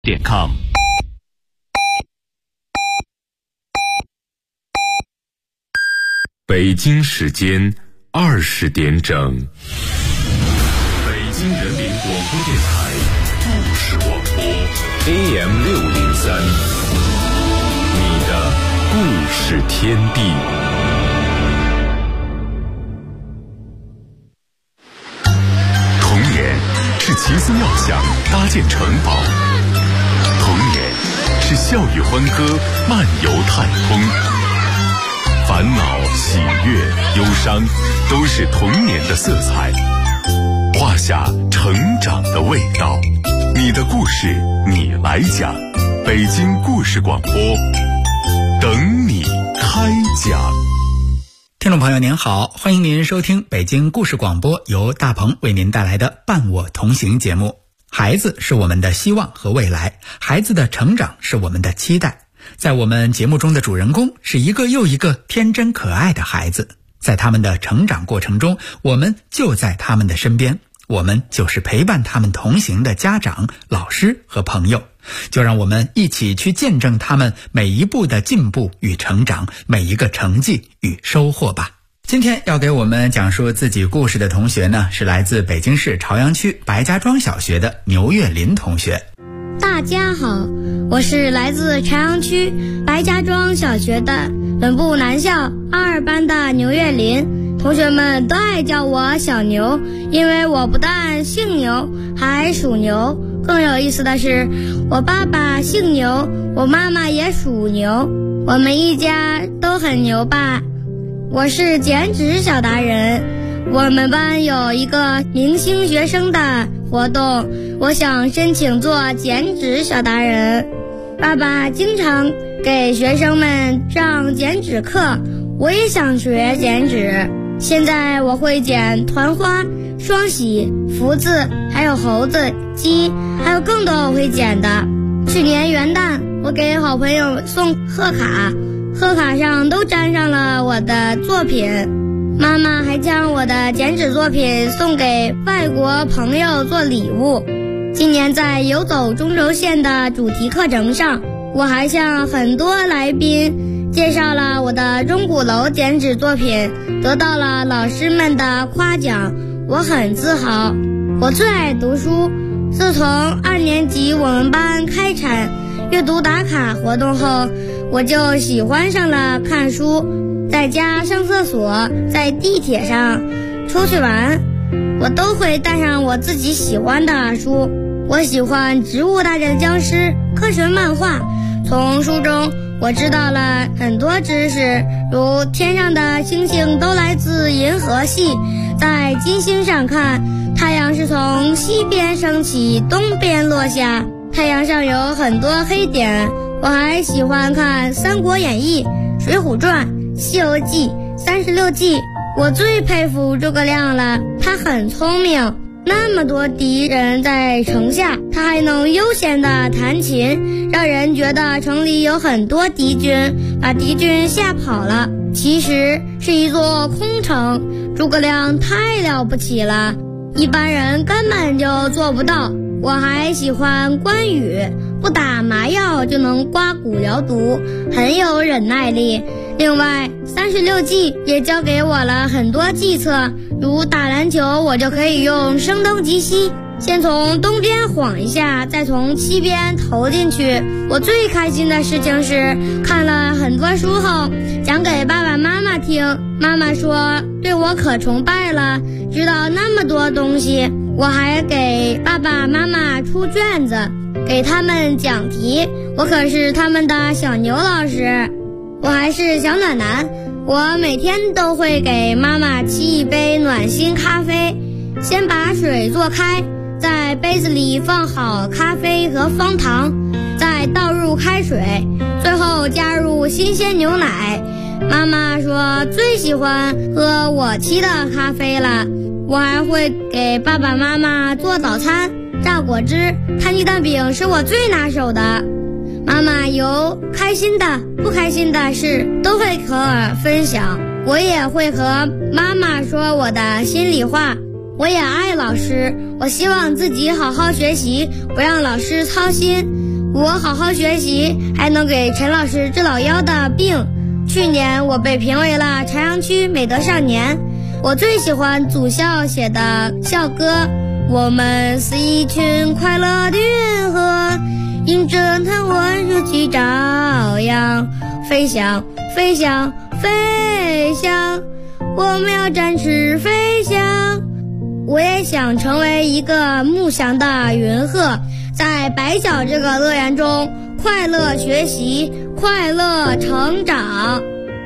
.com。 北京时间20点整，北京人民广播电台故事广播 AM603， 你的故事天地。童年是奇思妙想搭建城堡，童年是笑语欢歌漫游太空，烦恼、喜悦、忧伤，都是童年的色彩，画下成长的味道。你的故事，你来讲。北京故事广播，等你开讲。 听众朋友您好，欢迎您收听北京故事广播，由大鹏为您带来的伴我同行节目。孩子是我们的希望和未来，孩子的成长是我们的期待。在我们节目中的主人公是一个又一个天真可爱的孩子，在他们的成长过程中，我们就在他们的身边，我们就是陪伴他们同行的家长、老师和朋友。就让我们一起去见证他们每一步的进步与成长，每一个成绩与收获吧。今天要给我们讲述自己故事的同学呢，是来自北京市朝阳区白家庄小学的牛月林同学。 大家好，我是来自朝阳区白家庄小学的本部男校2班的牛月林，同学们都爱叫我小牛，因为我不但姓牛，还属牛。更有意思的是，我爸爸姓牛，我妈妈也属牛，我们一家都很牛吧。我是剪纸小达人，我们班有一个明星学生的活动，我想申请做剪纸小达人。爸爸经常给学生们上剪纸课，我也想学剪纸。现在我会剪团花、双喜、福字，还有猴子、鸡，还有更多我会剪的。去年元旦，我给好朋友送贺卡，贺卡上都粘上了我的作品。妈妈还将我的剪纸作品送给外国朋友做礼物。今年在游走中轴线的主题课程上，我还向很多来宾介绍了我的钟鼓楼剪纸作品，得到了老师们的夸奖，我很自豪。我最爱读书，自从2年级我们班开展阅读打卡活动后，我就喜欢上了看书。在家上厕所，在地铁上出去玩，我都会带上我自己喜欢的书。我喜欢《植物大战僵尸》科学漫画，从书中我知道了很多知识，如天上的星星都来自银河系，在金星上看，太阳是从西边升起，东边落下，太阳上有很多黑点。我还喜欢看《三国演义》《水浒传》《西游记》《36计》。我最佩服诸葛亮了，他很聪明，那么多敌人在城下，他还能悠闲地弹琴，让人觉得城里有很多敌军，把敌军吓跑了，其实是一座空城。诸葛亮太了不起了，一般人根本就做不到。我还喜欢关羽，不打麻药就能刮骨疗毒，很有忍耐力。另外36计也教给我了很多计策，如打篮球我就可以用声东击西，先从东边晃一下，再从西边投进去。我最开心的事情是看了很多书后讲给爸爸妈妈听，妈妈说对我可崇拜了，知道那么多东西。我还给爸爸妈妈出卷子，给他们讲题，我可是他们的小牛老师。我还是小暖男，我每天都会给妈妈沏一杯暖心咖啡，先把水做开，在杯子里放好咖啡和方糖，再倒入开水，最后加入新鲜牛奶。妈妈说最喜欢喝我沏的咖啡了。我还会给爸爸妈妈做早餐，榨果汁，摊鸡蛋饼是我最拿手的。妈妈有开心的、不开心的事都会和我分享，我也会和妈妈说我的心里话。我也爱老师，我希望自己好好学习，不让老师操心。 我好好学习，还能给陈老师治老腰的病。去年我被评为了朝阳区美德少年。我最喜欢祖校写的校歌，我们是一群快乐的云鹤，迎着贪欢热气照耀，飞翔飞翔飞翔，我们要展翅飞翔。我也想成为一个慕翔的云鹤，在白角这个乐园中快乐学习，快乐成长。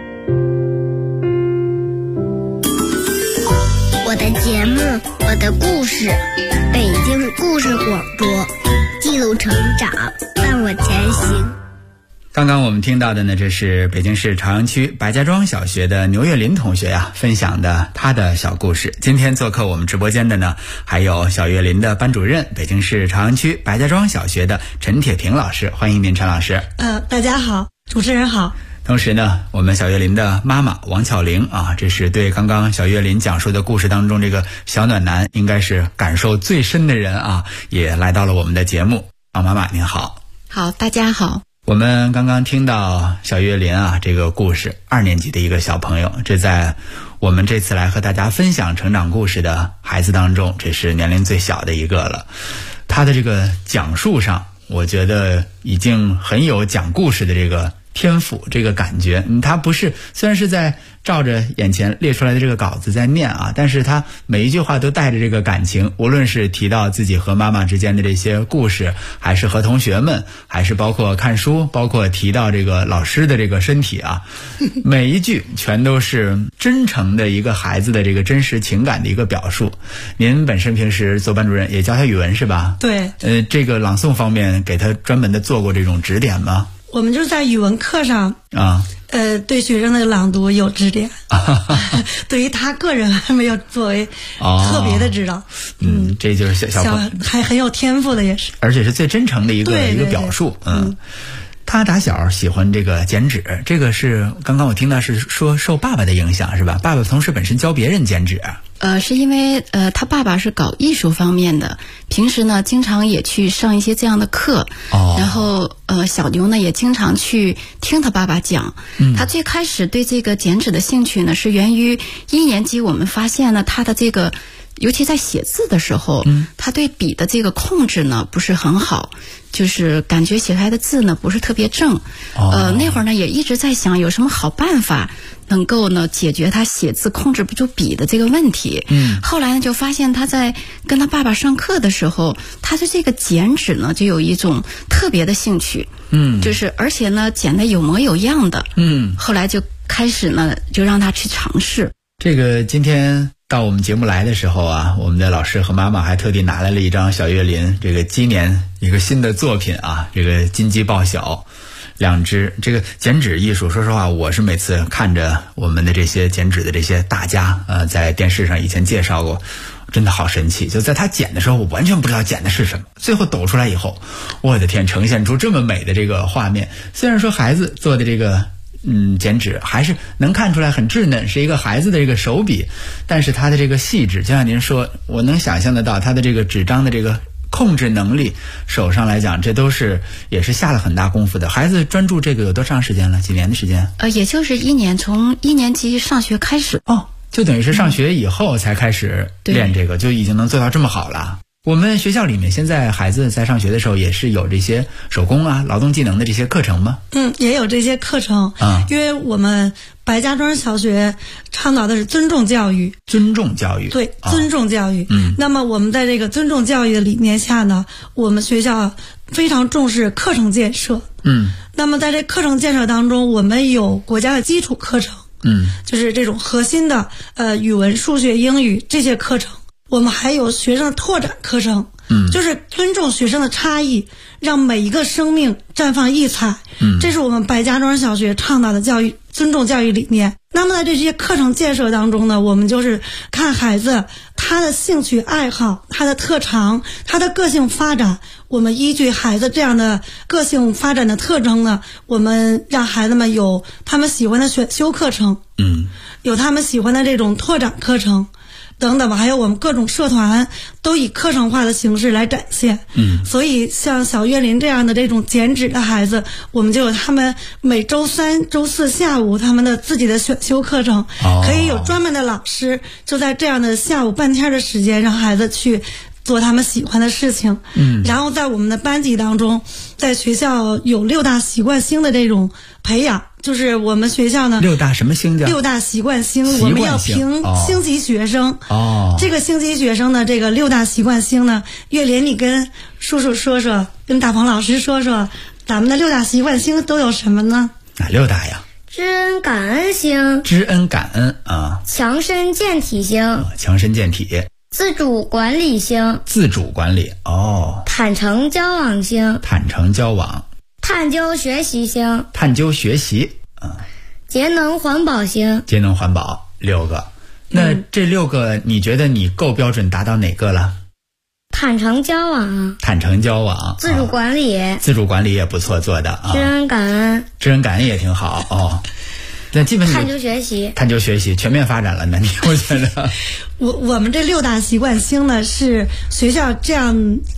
我的节目，我的故事，北京故事广播，记录成长，伴我前行。 刚刚我们听到的呢，这是北京市朝阳区白家庄小学的牛月林同学分享的他的小故事。今天做客我们直播间的呢，还有小月林的班主任，北京市朝阳区白家庄小学的陈铁平老师。欢迎您，陈老师。 大家好，主持人好。 同时呢，我们小月林的妈妈王巧玲这是对刚刚小月林讲述的故事当中这个小暖男应该是感受最深的人也来到了我们的节目。王妈妈您好。 好，大家好。 我们刚刚听到小月林这个故事，2年级的一个小朋友，这在我们这次来和大家分享成长故事的孩子当中，这是年龄最小的一个了。他的这个讲述上，我觉得已经很有讲故事的这个天赋，这个感觉。他不是，虽然是在照着眼前列出来的这个稿子在念但是他每一句话都带着这个感情，无论是提到自己和妈妈之间的这些故事，还是和同学们，还是包括看书，包括提到这个老师的这个身体每一句全都是真诚的一个孩子的这个真实情感的一个表述。您本身平时做班主任也教他语文是吧？ 对。 这个朗诵方面给他专门的做过这种指点吗？ 我们就是在语文课上对学生的朗读有指点对于他个人还没有作为特别的指导。 这就是小还很有天赋的，也是， 而且是最真诚的一个表述。他打小喜欢这个剪纸，这个是刚刚我听到是说受爸爸的影响是吧？爸爸同时本身教别人剪纸。 是因为他爸爸是搞艺术方面的，平时呢经常也去上一些这样的课。然后小牛呢也经常去听他爸爸讲。他最开始对这个剪纸的兴趣呢是源于1年级，我们发现呢他的这个尤其在写字的时候，他对笔的这个控制呢不是很好，就是感觉写出来的字呢不是特别正。那会儿呢也一直在想有什么好办法能够呢解决他写字控制不住笔的这个问题。后来呢就发现他在跟他爸爸上课的时候，他对这个剪纸呢就有一种特别的兴趣。就是而且呢剪得有模有样的。后来就开始呢就让他去尝试。 这个今天到我们节目来的时候我们的老师和妈妈还特地拿来了一张小月林这个今年一个新的作品这个金鸡报晓2只。这个剪纸艺术，说实话我是每次看着我们的这些剪纸的这些大家在电视上以前介绍过，真的好神奇。就在他剪的时候我完全不知道剪的是什么，最后抖出来以后，我的天，呈现出这么美的这个画面。虽然说孩子做的这个剪纸还是能看出来很稚嫩，是一个孩子的这个手笔，但是他的这个细致，就像您说，我能想象得到他的这个纸张的这个控制能力，手上来讲这都是也是下了很大功夫的。孩子专注这个有多长时间了？几年的时间？ 也就是1年，从1年级上学开始。 就等于是上学以后才开始练这个，就已经能做到这么好了。我们学校里面现在孩子在上学的时候也是有这些手工劳动技能的这些课程吗？ 也有这些课程。因为我们白家庄小学倡导的是尊重教育。尊重教育。对，尊重教育。那么我们在这个尊重教育的理念下呢，我们学校非常重视课程建设。那么在这课程建设当中，我们有国家的基础课程。就是这种核心的语文、数学、英语这些课程。我们还有学生的拓展课程。就是尊重学生的差异，让每一个生命绽放异彩。这是我们白家庄小学倡导的教育尊重教育理念。那么在这些课程建设当中呢，我们就是看孩子他的兴趣爱好、他的特长、他的个性发展，我们依据孩子这样的个性发展的特征呢，我们让孩子们有他们喜欢的选修课程，有他们喜欢的这种拓展课程， 等等吧，还有我们各种社团都以课程化的形式来展现。所以像小岳林这样的这种减脂的孩子，我们就有他们每周3、周4下午他们的自己的选修课程，可以有专门的老师就在这样的下午半天的时间让孩子去做他们喜欢的事情。然后在我们的班级当中，在学校有6大习惯星的这种培养，就是我们学校呢 6大什么星叫？6 大习惯星，我们要评星级学生。这个星级学生呢，这个6大习惯星呢，岳林你跟叔叔说说，跟大鹏老师说说，咱们的6大习惯星都有什么呢？ 哪6大呀？ 知恩感恩星， 知恩感恩啊， 强身健体星， 强身健体， 自主管理星， 自主管理坦诚交往星， 坦诚交往， 探究学习星， 探究学习节能环保星， 节能环保6个。那这6个你觉得你够标准达到哪个了？ 坦诚交往， 坦诚交往， 自主管理， 自主管理也不错做的知恩感恩， 知恩感恩也挺好那基本探究学习， 探究学习全面发展了呢，我觉得。 我们这6大习惯星呢，是学校这样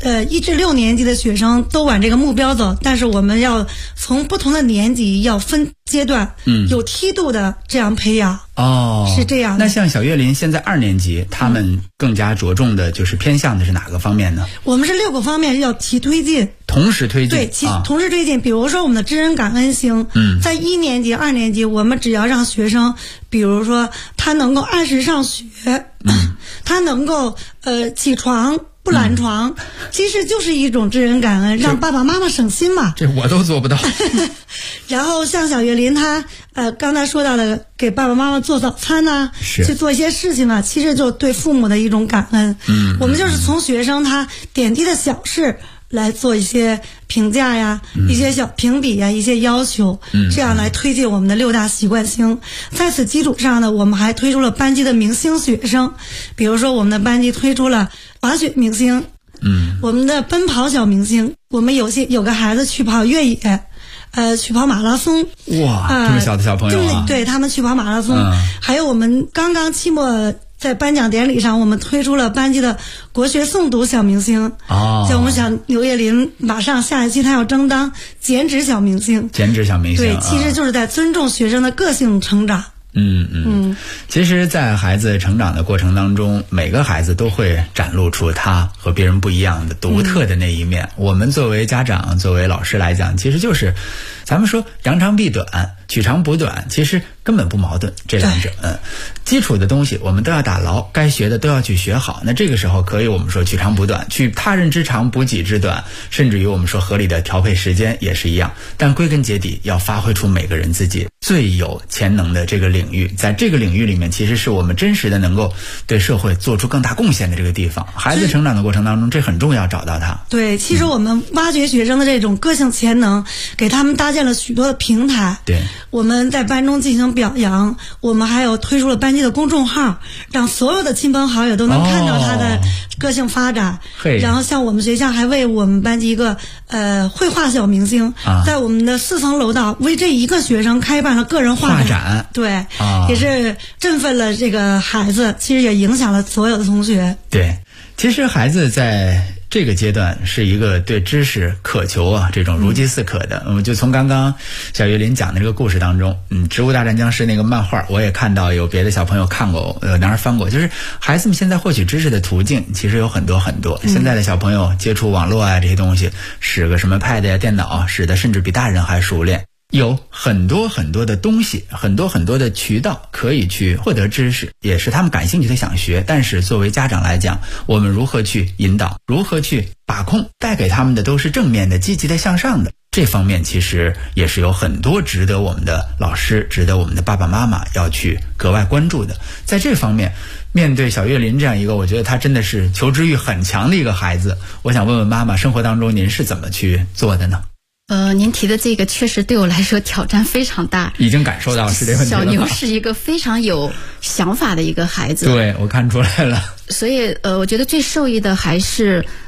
1至6年级的学生都往这个目标走，但是我们要从不同的年级要分阶段，有梯度的这样培养。是这样的。 那像小岳林现在2年级，他们更加着重的就是偏向的是哪个方面呢？ 我们是6个方面要提推进， 同时推进。 对，同时推进。比如说我们的知恩感恩星，在1年级、2年级，我们只要让学生，比如说他能够按时上学，他能够起床不懒床，其实就是一种知恩感恩，让爸爸妈妈省心嘛。 这我都做不到。 然后像小岳林他刚才说到的，给爸爸妈妈做早餐呢，去做一些事情呢，其实就对父母的一种感恩。我们就是从学生他点滴的小事来做一些评价呀，一些小评比呀，一些要求，这样来推进我们的6大习惯星。在此基础上呢，我们还推出了班级的明星学生，比如说我们的班级推出了滑雪明星，我们的奔跑小明星，我们有个孩子去跑越野，去跑马拉松。 哇，这么小的小朋友啊！ 对，他们去跑马拉松。还有我们刚刚期末在颁奖典礼上，我们推出了班级的国学诵读小明星。像我们小刘叶林，马上下一期他要争当减脂小明星。 减脂小明星， 对，其实就是在尊重学生的个性成长。 其实在孩子成长的过程当中，每个孩子都会展露出他和别人不一样的独特的那一面。我们作为家长，作为老师来讲，其实就是咱们说扬长避短，取长补短，其实根本不矛盾，这两者。基础的东西我们都要打牢，该学的都要去学好。那这个时候可以我们说取长补短，取他人之长补己之短，甚至于我们说合理的调配时间也是一样。但归根结底要发挥出每个人自己最有潜能的这个领域，在这个领域里面，其实是我们真实的能够对社会做出更大贡献的这个地方。孩子成长的过程当中，这很重要，找到他。 对，其实我们挖掘学生的这种个性潜能，给他们搭建了许多的平台。 对， 我们在班中进行表扬，我们还有推出了班级的公众号，让所有的亲朋好友都能看到他的个性发展。然后像我们学校还为我们班级一个绘画小明星，在我们的4层楼道为这一个学生开办了个人画展。对，也是振奋了这个孩子，其实也影响了所有的同学。 对，其实孩子在这个阶段是一个对知识渴求啊，这种如饥似渴的。就从刚刚小岳林讲的这个故事当中，植物大战僵尸那个漫画，我也看到有别的小朋友看过，当然翻过。就是孩子们现在获取知识的途径其实有很多很多。现在的小朋友接触网络啊这些东西，使个什么 pad 呀、电脑，使得甚至比大人还熟练。有很多很多的东西，很多很多的渠道可以去获得知识，也是他们感兴趣的想学。但是作为家长来讲，我们如何去引导，如何去把控，带给他们的都是正面的、积极的、向上的。这方面其实也是有很多值得我们的老师、值得我们的爸爸妈妈要去格外关注的。在这方面，面对小岳林这样一个我觉得他真的是求知欲很强的一个孩子，我想问问妈妈，生活当中您是怎么去做的呢？ 您提的这个确实对我来说挑战非常大， 已经感受到是这个问题了。 小牛是一个非常有想法的一个孩子， 对，我看出来了。 所以我觉得最受益的还是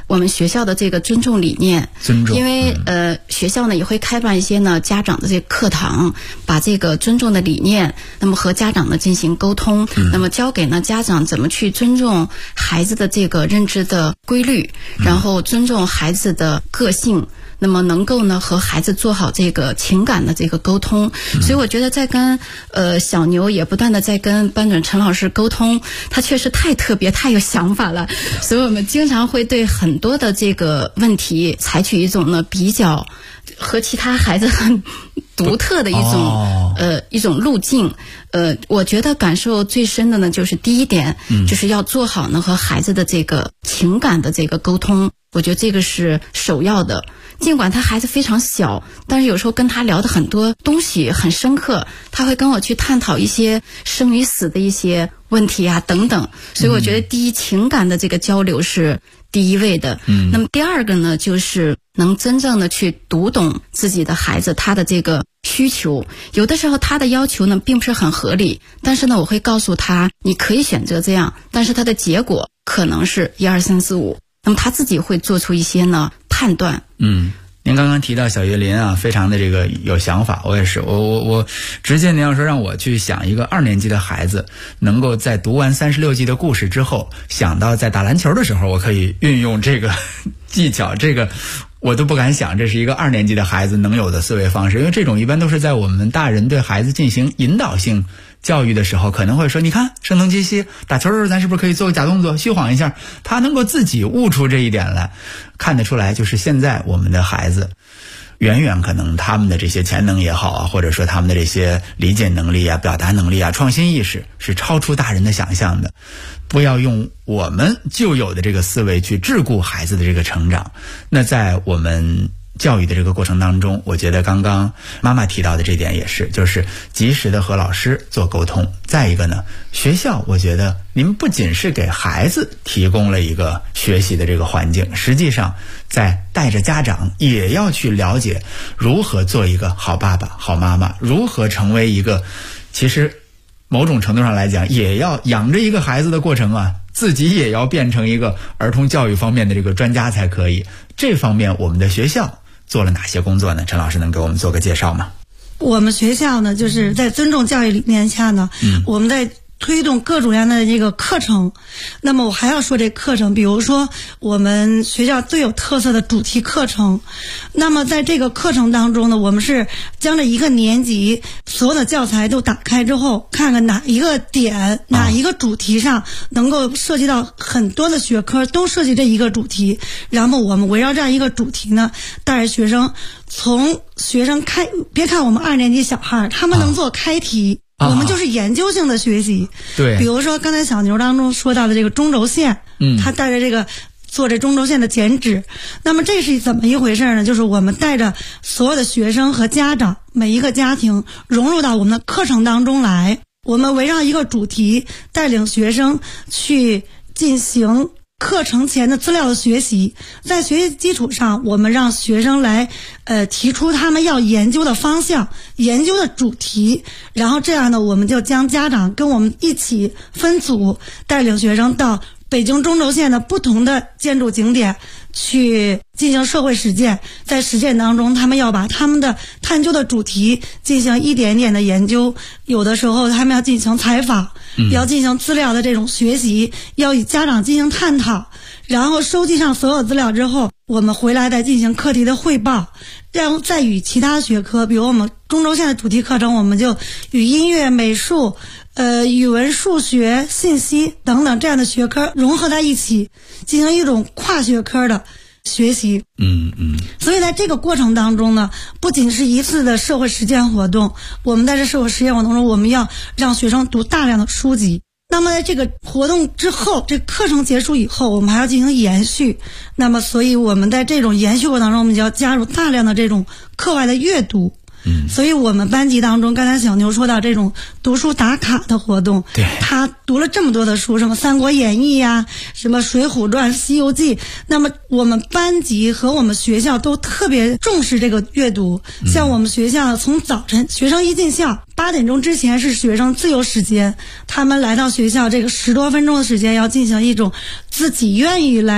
我们学校的这个尊重理念。 尊重， 因为学校呢也会开办一些呢家长的这个课堂，把这个尊重的理念，那么和家长呢进行沟通，那么教给呢家长怎么去尊重孩子的这个认知的规律，然后尊重孩子的个性。那么能够呢和孩子做好这个情感的这个沟通，所以我觉得在跟小牛也不断的在跟班主任陈老师沟通，他确实太特别太有想法了，所以我们经常会对很多的这个问题采取一种呢比较和其他孩子很独特的一种路径。我觉得感受最深的呢就是第一点，就是要做好呢和孩子的这个情感的这个沟通，我觉得这个是首要的。尽管他孩子非常小，但是有时候跟他聊的很多东西很深刻，他会跟我去探讨一些生与死的一些问题啊等等，所以我觉得第一，情感的这个交流是第一位的。那么第二个呢，就是能真正的去读懂自己的孩子他的这个需求。有的时候他的要求呢并不是很合理，但是呢我会告诉他你可以选择这样，但是他的结果可能是1、2、3、4、5，那么他自己会做出一些呢判断。 您刚刚提到小岳林啊，非常的这个有想法，我也是，我直接您要说让我去想一个2年级的孩子能够在读完36集的故事之后，想到在打篮球的时候我可以运用这个技巧，这个我都不敢想这是一个2年级的孩子能有的思维方式，因为这种一般都是在我们大人对孩子进行引导性教育的时候可能会说，你看声东击西，打球的时候咱是不是可以做个假动作虚晃一下，他能够自己悟出这一点来，看得出来就是现在我们的孩子远远可能他们的这些潜能也好啊，或者说他们的这些理解能力啊、表达能力啊、创新意识是超出大人的想象的。不要用我们旧有的这个思维去桎梏孩子的这个成长。那在我们教育的这个过程当中，我觉得刚刚妈妈提到的这点也是，就是及时的和老师做沟通。再一个呢，学校我觉得你们不仅是给孩子提供了一个学习的这个环境，实际上在带着家长也要去了解如何做一个好爸爸、好妈妈，如何成为一个其实某种程度上来讲也要养着一个孩子的过程啊，自己也要变成一个儿童教育方面的这个专家才可以。这方面我们的学校做了哪些工作呢？陈老师能给我们做个介绍吗？ 我们学校呢，就是在尊重教育理念下呢，我们在推动各种各样的这个课程。那么我还要说这课程，比如说我们学校最有特色的主题课程。那么在这个课程当中呢，我们是将这一个年级所有的教材都打开之后，看看哪一个点、哪一个主题上能够涉及到很多的学科，都涉及这一个主题。然后我们围绕这样一个主题呢，带着学生，从学生别看我们2年级小孩，他们能做开题。我们就是研究性的学习。 对， 比如说刚才小牛当中说到的这个中轴线，他带着这个做这中轴线的剪纸。那么这是怎么一回事呢？就是我们带着所有的学生和家长，每一个家庭融入到我们的课程当中来，我们围绕一个主题，带领学生去进行课程前的资料的学习，在学习基础上，我们让学生来提出他们要研究的方向、研究的主题，然后这样呢，我们就将家长跟我们一起分组，带领学生到北京中轴线的不同的建筑景点去进行社会实践。在实践当中，他们要把他们的探究的主题进行一点点的研究，有的时候他们要进行采访，要进行资料的这种学习，要与家长进行探讨，然后收集上所有资料之后，我们回来再进行课题的汇报，然后再与其他学科，比如我们中轴线的主题课程，我们就与音乐、美术、语文、数学、信息等等这样的学科融合在一起，进行一种跨学科的学习。所以在这个过程当中呢，不仅是一次的社会实践活动，我们在这社会实践活动中，我们要让学生读大量的书籍。那么在这个活动之后，这课程结束以后，我们还要进行延续。那么所以我们在这种延续过程当中，我们就要加入大量的这种课外的阅读。所以我们班级当中，刚才小牛说到这种读书打卡的活动， 对， 他读了这么多的书，什么《三国演义》呀，什么《水浒传》《西游记》，那么我们班级和我们学校都特别重视这个阅读。像我们学校从早晨学生一进校8点钟之前是学生自由时间，他们来到学校这个10多分钟的时间要进行一种自己愿意来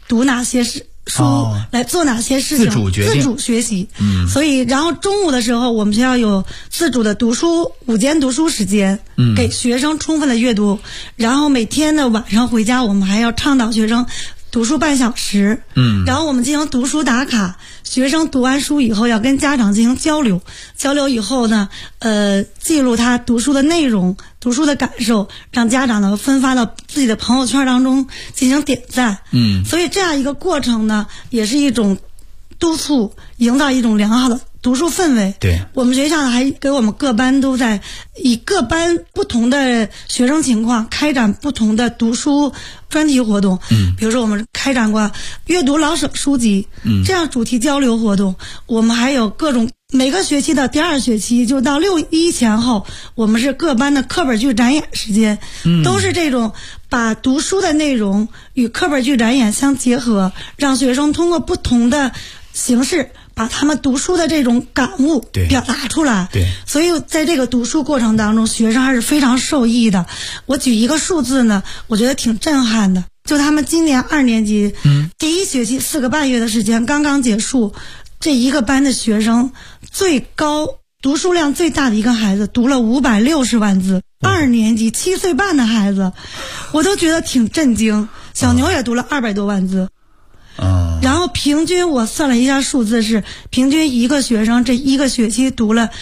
读哪些书来做哪些事情，自主学习。所以然后中午的时候我们学校有自主的读书午间读书时间，给学生充分的阅读。然后每天的晚上回家，我们还要倡导学生读书半小时。然后我们进行读书打卡，学生读完书以后要跟家长进行交流，交流以后呢记录他读书的内容，读书的感受，让家长呢分发到自己的朋友圈当中进行点赞。所以这样一个过程呢，也是一种督促，营造一种良好的读书氛围。 对， 我们学校还给我们各班都在以各班不同的学生情况开展不同的读书专题活动。比如说我们开展过阅读老舍书籍，这样主题交流活动。我们还有各种每个学期的第2学期就到6·1前后，我们是各班的课本剧展演时间，都是这种把读书的内容与课本剧展演相结合，让学生通过不同的形式把他们读书的这种感悟表达出来。 对， 所以在这个读书过程当中，学生还是非常受益的。我举一个数字呢，我觉得挺震撼的。就他们今年2年级，第1学期4个半月的时间刚刚结束，这一个班的学生最高读书量最大的一个孩子读了560万字，2年级7岁半的孩子，我都觉得挺震惊。小牛也读了200多万字。然后平均我算了一下数字是，平均一个学生这一个学期读了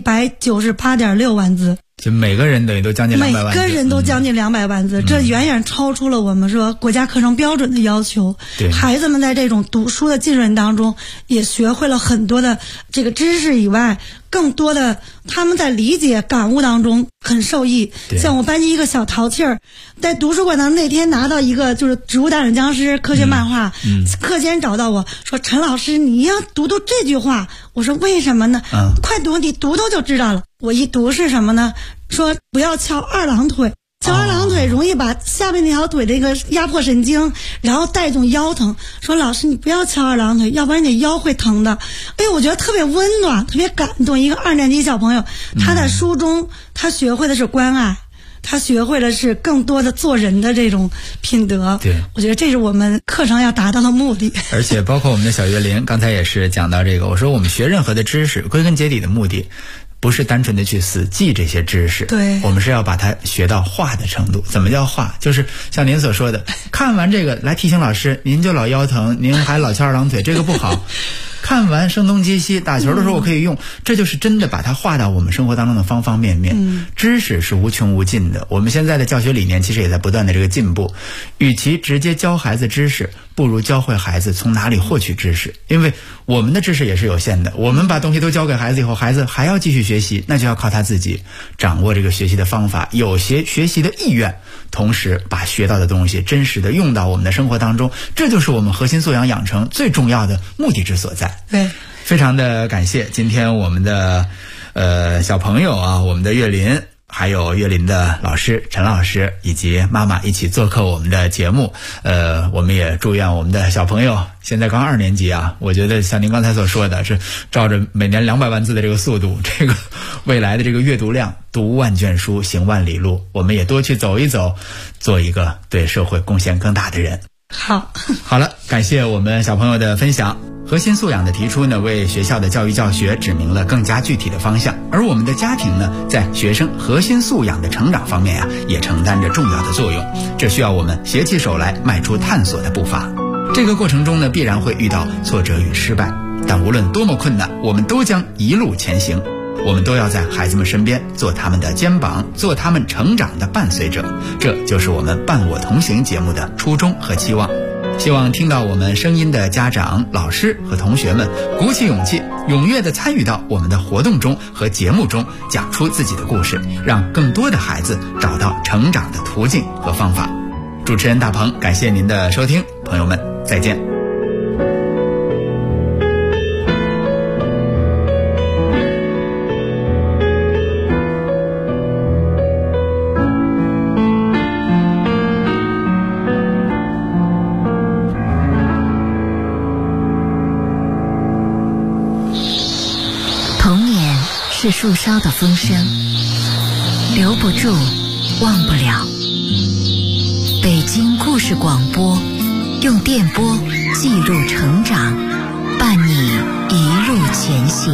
198.6万字。 就每个人等于都将近200万字， 每个人都将近200万字，这远远超出了我们说国家课程标准的要求。孩子们在这种读书的浸润当中，也学会了很多的这个知识以外，更多的他们在理解感悟当中很受益。像我班级一个小淘气儿，在图书馆当中那天拿到一个就是《植物大战僵尸》科学漫画，课间找到我说：“陈老师，你要读这句话。”我说：“为什么呢？”快读，你读就知道了。我一读是什么呢？说不要翘二郎腿，翘二郎腿容易把下面那条腿这个压迫神经，然后带动腰疼。说老师你不要翘二郎腿，要不然你腰会疼的。哎，我觉得特别温暖，特别感动。一个2年级小朋友，他在书中他学会的是关爱，他学会的是更多的做人的这种品德。 对， 我觉得这是我们课程要达到的目的。 而且包括我们的小岳林刚才也是讲到这个，我说我们学任何的知识归根结底的目的不是单纯的去死记这些知识， 对， 我们是要把它学到化的程度。怎么叫化？就是像您所说的，看完这个来提醒老师，您就老腰疼，您还老翘二郎腿，这个不好。看完声东击西，打球的时候我可以用，这就是真的把它化到我们生活当中的方方面面。知识是无穷无尽的，我们现在的教学理念其实也在不断的这个进步。与其直接教孩子知识，不如教会孩子从哪里获取知识，因为我们的知识也是有限的，我们把东西都教给孩子以后，孩子还要继续学习，那就要靠他自己掌握这个学习的方法，有学习的意愿，同时把学到的东西真实的用到我们的生活当中，这就是我们核心素养养成最重要的目的之所在。 对， 非常的感谢今天我们的小朋友啊，我们的岳林，还有岳林的老师陈老师以及妈妈一起做客我们的节目。我们也祝愿我们的小朋友现在刚2年级啊，我觉得像您刚才所说的，是照着每年200万字的这个速度，这个未来的这个阅读量，读万卷书行万里路，我们也多去走一走，做一个对社会贡献更大的人。好了，感谢我们小朋友的分享。核心素养的提出呢，为学校的教育教学指明了更加具体的方向，而我们的家庭呢，在学生核心素养的成长方面呀，也承担着重要的作用。这需要我们携起手来，迈出探索的步伐。这个过程中呢，必然会遇到挫折与失败，但无论多么困难，我们都将一路前行。我们都要在孩子们身边，做他们的肩膀，做他们成长的伴随者。这就是我们伴我同行节目的初衷和期望。希望听到我们声音的家长、老师和同学们鼓起勇气，踊跃地参与到我们的活动中和节目中，讲出自己的故事，让更多的孩子找到成长的途径和方法。主持人大鹏，感谢您的收听，朋友们再见。 是树梢的风声，留不住，忘不了。北京故事广播用电波记录成长，伴你一路前行。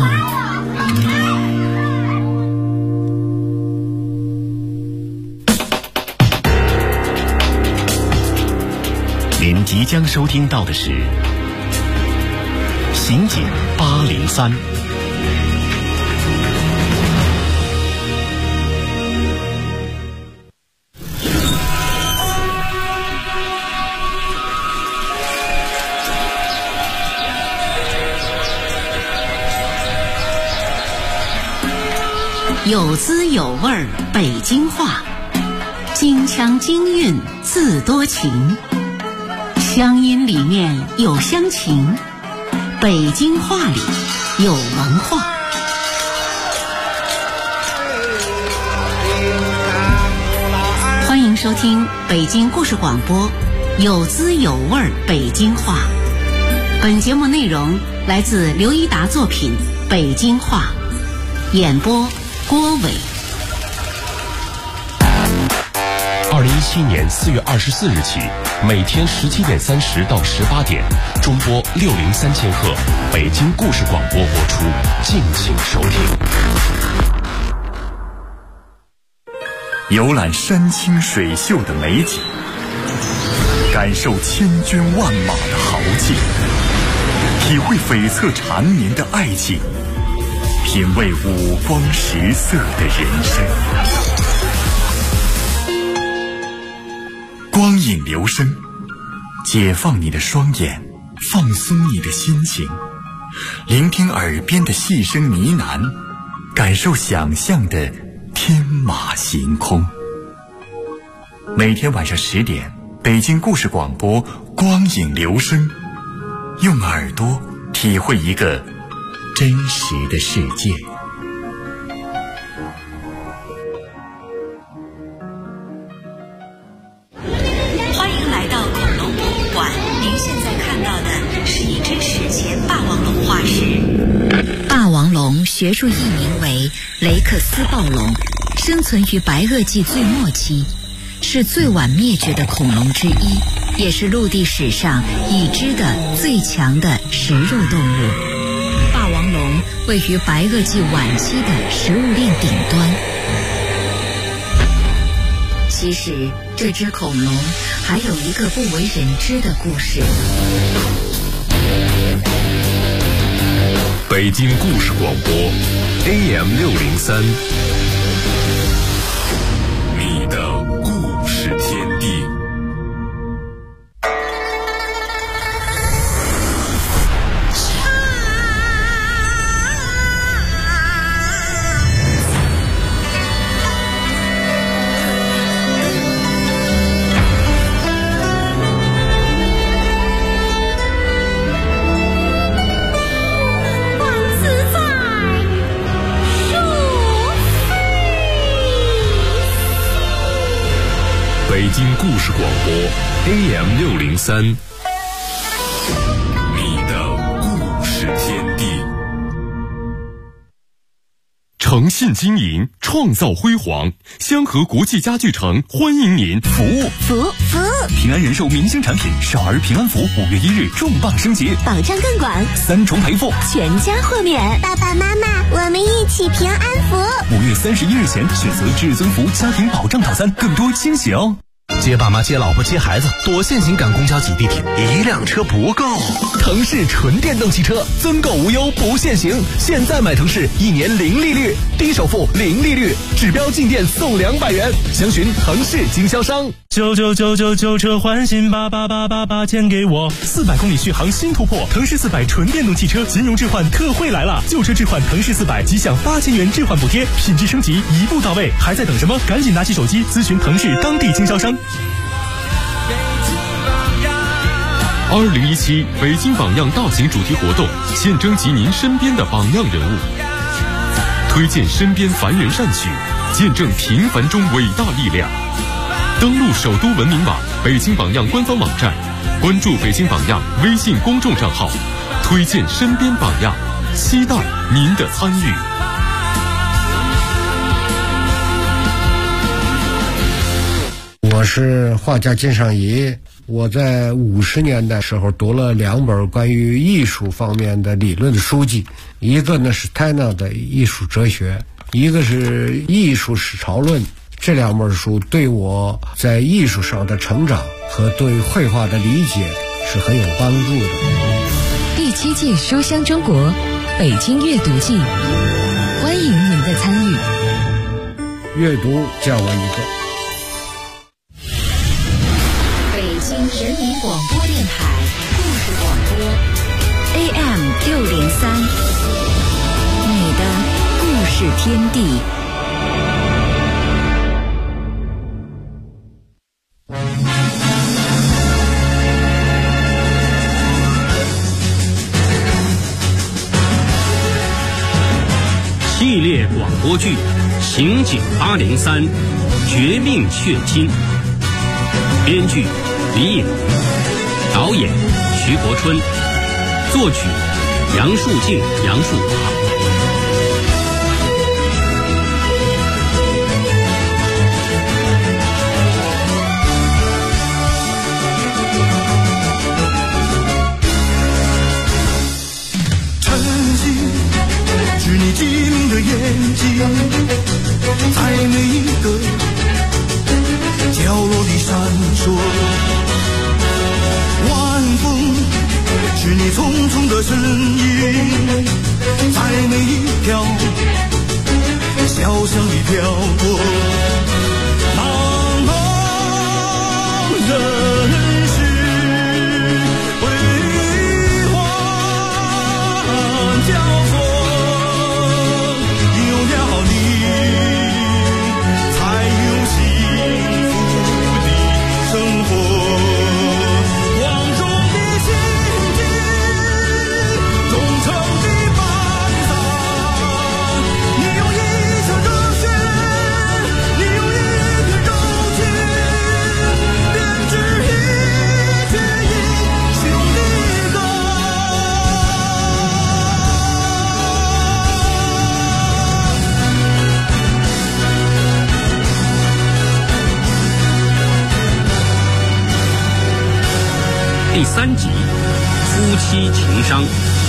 您即将收听到的是《刑警803》。 有滋有味儿北京话，京腔京韵字多情，乡音里面有乡情，北京话里有文化。欢迎收听北京故事广播，有滋有味儿北京话。本节目内容来自刘一达作品《北京话》，演播郭伟。 2017年4月24日起，每天17点30到18点，中波603千赫，北京故事广播播出，敬请收听。 游览山清水秀的美景，感受千军万马的豪劲，体会悱恻缠绵的爱情，品味五光十色的人生。光影留声，解放你的双眼，放松你的心情，聆听耳边的细声呢喃，感受想象的天马行空。每天晚上10点，北京故事广播光影留声，用耳朵体会一个真实的世界。 欢迎来到恐龙博物馆，您现在看到的是一只史前霸王龙化石。霸王龙学术译名为雷克斯暴龙，生存于白垩纪最末期，是最晚灭绝的恐龙之一，也是陆地史上已知的最强的食肉动物。霸王龙位于白垩纪晚期的食物链顶端。其实这只恐龙还有一个不为人知的故事。 北京故事广播 AM603，你的故事天地。北京故事广播 AM603，你的故事天地。诚信经营，创造辉煌。香河国际家具城欢迎您。服务，平安人寿明星产品少儿平安符5月1日重磅升级， 保障更广 ，3重赔付， 全家豁免。爸爸妈妈，我们一起平安符。 5月31日前选择至尊福家庭保障套餐，更多惊喜哦。 接爸妈、接老婆、接孩子，多限行赶公交挤地铁， 一辆车不够。 腾势纯电动汽车，增购无忧不限行。现在买腾势，1年0利率，低首付0利率，指标进店送200元。详询腾势经销商。 99999车换新8888钱给我，400公里续航新突破。腾势400纯电动汽车金融置换特惠来了，旧车置换腾势400即享8000元置换补贴，品质升级一步到位，还在等什么？赶紧拿起手机咨询腾势当地经销商。 2017北京榜样大型主题活动，现征集您身边的榜样人物，推荐身边凡人善举，见证平凡中伟大力量。登录首都文明网、北京榜样官方网站，关注北京榜样微信公众账号，推荐身边榜样，期待您的参与。 我是画家金尚仪， 我在50年代时候读了2本关于艺术方面的理论的书籍，一个呢是 Steiner 的艺术哲学，一个是艺术史潮论。这2本书对我在艺术上的成长和对绘画的理解是很有帮助的。 第7届书香中国北京阅读季，欢迎您的参与。 阅读叫我一个。 北京人民广播电台故事广播 AM603，你的故事天地。 系列广播剧《刑警803绝命血亲》，编剧李野，导演徐国春，作曲杨树静、杨树华。 是你机灵的眼睛，在每一个角落里闪烁。晚风是你匆匆的身影，在每一条小巷里飘过。茫茫人世辉煌交错。 第3集，夫妻情伤。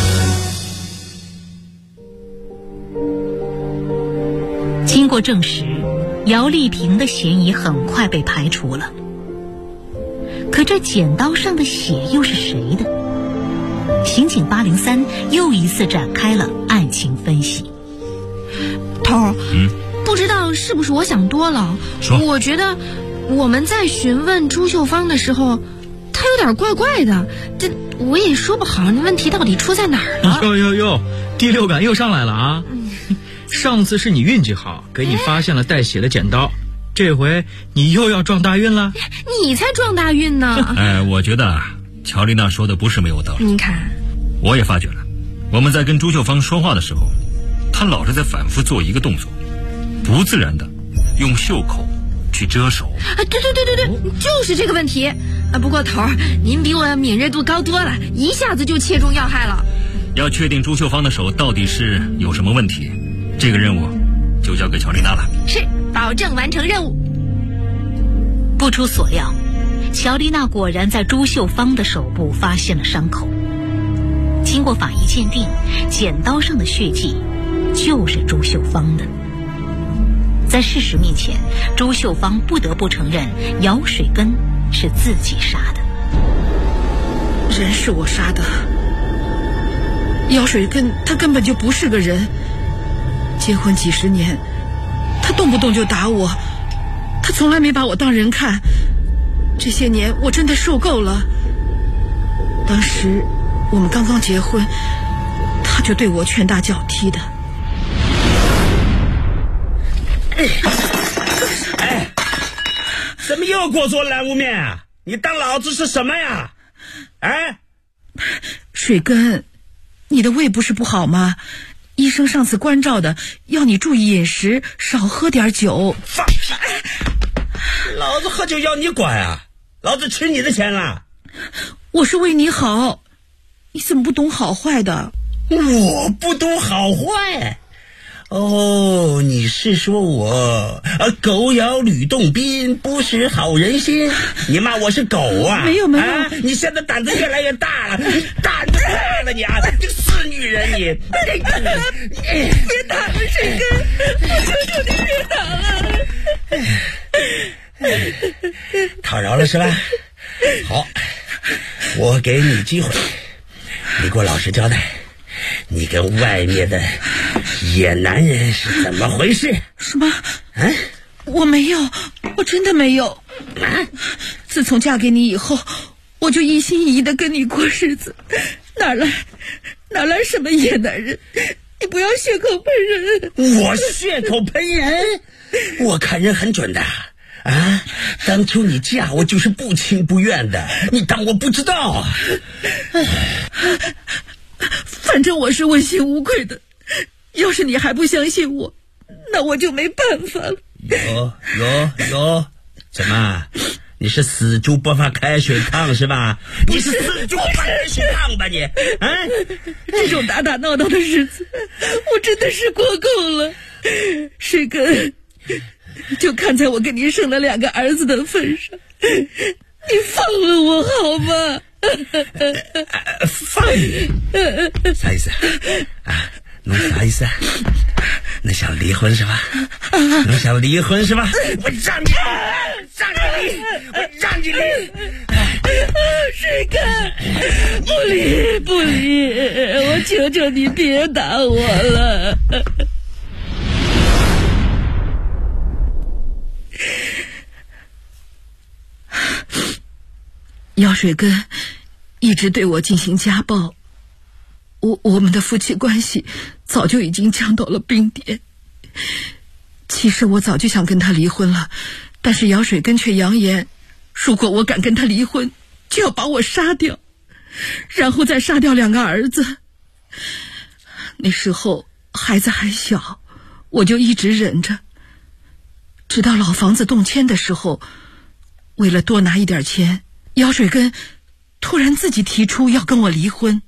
经过证实，姚丽萍的嫌疑很快被排除了。可这剪刀上的血又是谁的？刑警803又一次展开了案情分析。 头儿，不知道是不是我想多了？我觉得我们在询问朱秀芳的时候，他有点怪怪的，这我也说不好，那问题到底出在哪儿了？ 哟，第6感又上来了啊！上次是你运气好，给你发现了带血的剪刀，这回你又要撞大运了？ 你才撞大运呢！ 我觉得乔丽娜说的不是没有道理。 你看， 我也发觉了，我们在跟朱秀芳说话的时候，她老是在反复做一个动作，不自然的用袖口去遮手。 对，就是这个问题。不过头儿，您比我敏锐度高多了，一下子就切中要害了。 要确定朱秀芳的手到底是有什么问题，这个任务就交给乔丽娜了。 是，保证完成任务。 不出所料，乔丽娜果然在朱秀芳的手部发现了伤口。经过法医鉴定，剪刀上的血迹就是朱秀芳的。在事实面前，朱秀芳不得不承认姚水根是自己杀的。 人是我杀的，姚水根他根本就不是个人。结婚几10年，他动不动就打我，他从来没把我当人看。这些年我真的受够了。当时我们刚刚结婚，他就对我拳打脚踢的。 怎么又给我做蓝污面啊？你当老子是什么呀？ 水根，你的胃不是不好吗？医生上次关照的，要你注意饮食，少喝点酒。 放屁！老子喝酒要你管啊？老子吃你的钱了？ 我是为你好，你怎么不懂好坏的？ 我不懂好坏， 哦，你是说我狗咬吕洞宾，不识好人心？你骂我是狗啊？ 没有你现在胆子越来越大了，胆子大了你啊！这死女人你！ 别打了，水哥，我求求你别打了。 讨饶了是吧？好，我给你机会，你给我老实交代，你跟外面的野男人是怎么回事？ 什么？我没有，我真的没有。自从嫁给你以后，我就一心一意的跟你过日子，哪来什么野男人？你不要血口喷人。 我血口喷人？我看人很准的。当初你嫁我就是不情不愿的，你当我不知道啊？ 反正我是问心无愧的，要是你还不相信我，那我就没办法了。 有，怎么？你是死猪不怕开水烫是吧？你是死猪不怕开水烫吧你？ 这种打打闹闹的日子，我真的是过够了。水哥，就看在我给你生了2个儿子的份上，你放了我好吗？ 放你？啥意思弄啥意思啊？那想离婚是吧？你想离婚是吧？我让你离！ 水哥，不离！我求求你别打我了。姚水根一直对我进行家暴，我们的夫妻关系早就已经降到了冰点。其实我早就想跟他离婚了，但是姚水根却扬言，如果我敢跟他离婚，就要把我杀掉，然后再杀掉2个儿子。那时候孩子还小，我就一直忍着，直到老房子动迁的时候，为了多拿一点钱，姚水根突然自己提出要跟我离婚。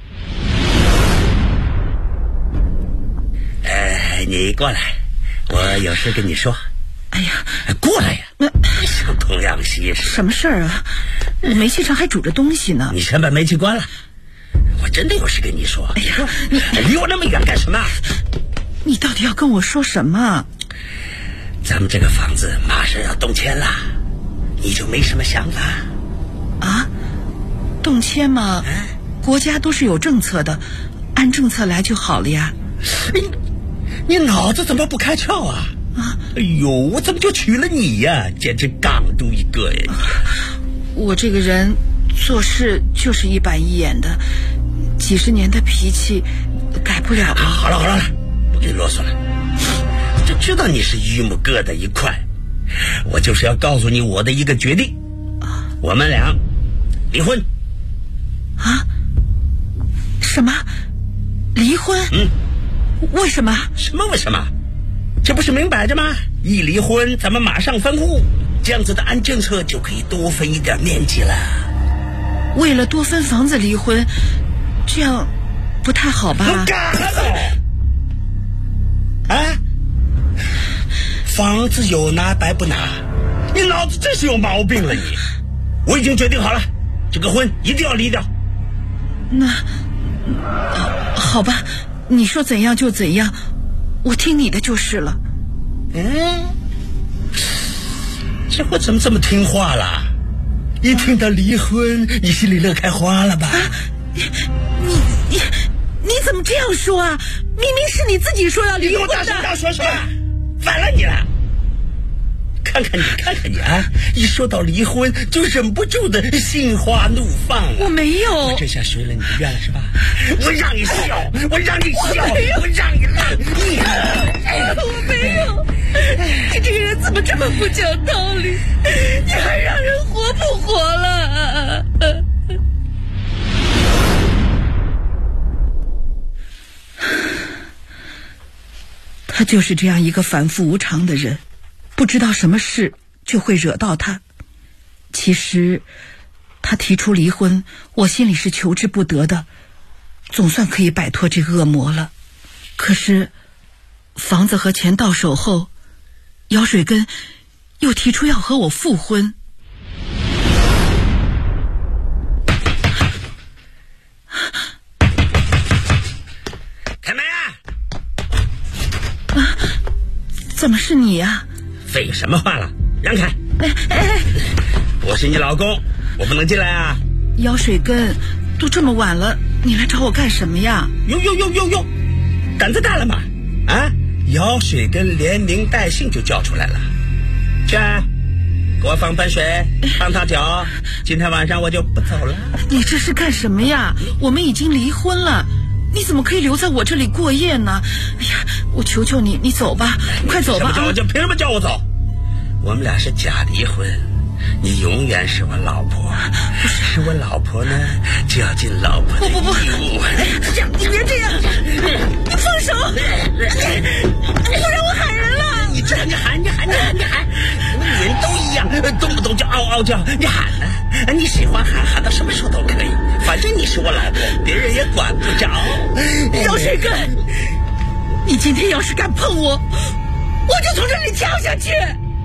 你过来，我有事跟你说。 哎呀， 过来呀！像童养媳似的。 什么事儿啊？我煤气上还煮着东西呢。 你先把煤气关了，我真的有事跟你说。 哎呀， 你离我那么远干什么？ 你到底要跟我说什么？ 咱们这个房子马上要动迁了，你就没什么想法啊？动迁嘛，国家都是有政策的，按政策来就好了呀。 你脑子怎么不开窍啊？哎呦，我怎么就娶了你呀？简直港督一个呀！ 我这个人做事就是一板一眼的，几十年的脾气改不了了。 好了，不跟你啰嗦了。就知道你是榆木疙瘩一块，我就是要告诉你我的一个决定，我们俩离婚。 什么？离婚？为什么？ 什么为什么？这不是明摆着吗？一离婚咱们马上分户，这样子的按政策就可以多分一点面积了。 为了多分房子离婚，这样不太好吧？ 房子有拿白不拿，你脑子真是有毛病了你！我已经决定好了，这个婚一定要离掉。 那好吧，你说怎样就怎样，我听你的就是了。 这货怎么这么听话了？一听到离婚，你心里乐开花了吧？ 你怎么这样说啊？明明是你自己说要离婚的。 你给我大声说，反了你了！看看你啊！一说到离婚就忍不住的心花怒放啊！ 我没有， 我这下随了你的愿了是吧？我让你笑，我让你浪， 我没有。你这个人怎么这么不讲道理？你还让人活不活了？他就是这样一个反复无常的人，不知道什么事就会惹到他。其实他提出离婚，我心里是求之不得的，总算可以摆脱这个恶魔了。可是房子和钱到手后，姚水根又提出要和我复婚。 开门啊！怎么是你呀？ 废什么话了，让开！我是你老公，我不能进来啊！ 姚水根，都这么晚了，你来找我干什么呀？ 哟，胆子大了嘛！啊，姚水根连名带姓就叫出来了。去，给我放盆水，烫烫脚。今天晚上我就不走了。 你这是干什么呀？我们已经离婚了，你怎么可以留在我这里过夜呢？哎呀，我求求你，你走吧，快走吧！ 凭什么叫我走？我们俩是假离婚，你永远是我老婆，是我老婆呢，就要尽老婆的义务。 不，你别这样，你放手，不然我喊人了。 你喊，你们女人都一样，动不动就嗷嗷叫，你喊呢？你喜欢喊到什么时候都可以，反正你是我老婆，别人也管不着。 姚水根，你今天要是敢碰我，我就从这里跳下去。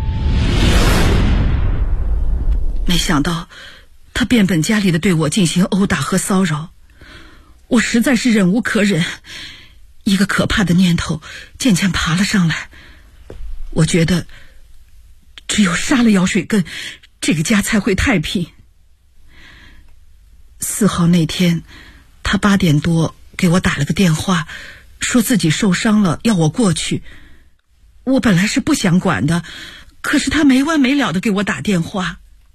没想到他变本加厉地对我进行殴打和骚扰，我实在是忍无可忍，一个可怕的念头渐渐爬了上来。我觉得只有杀了姚水根，这个家才会太平。4号那天，他8点多给我打了个电话，说自己受伤了，要我过去。我本来是不想管的，可是他没完没了地给我打电话。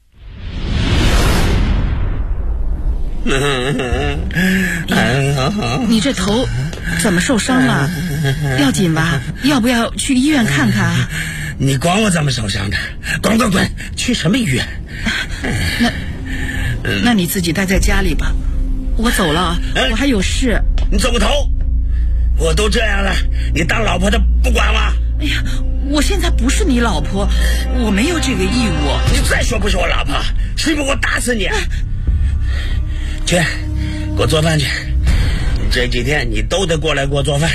你这头怎么受伤了？要紧吧？要不要去医院看看啊？ 你管我怎么受伤的？滚！去什么医院？ 那你自己待在家里吧，我走了，我还有事。 你走个头！我都这样了，你当老婆的不管我？ 哎呀，我现在不是你老婆，我没有这个义务。 你再说不是我老婆，是不是我打死你？去，给我做饭去。这几天你都得过来给我做饭。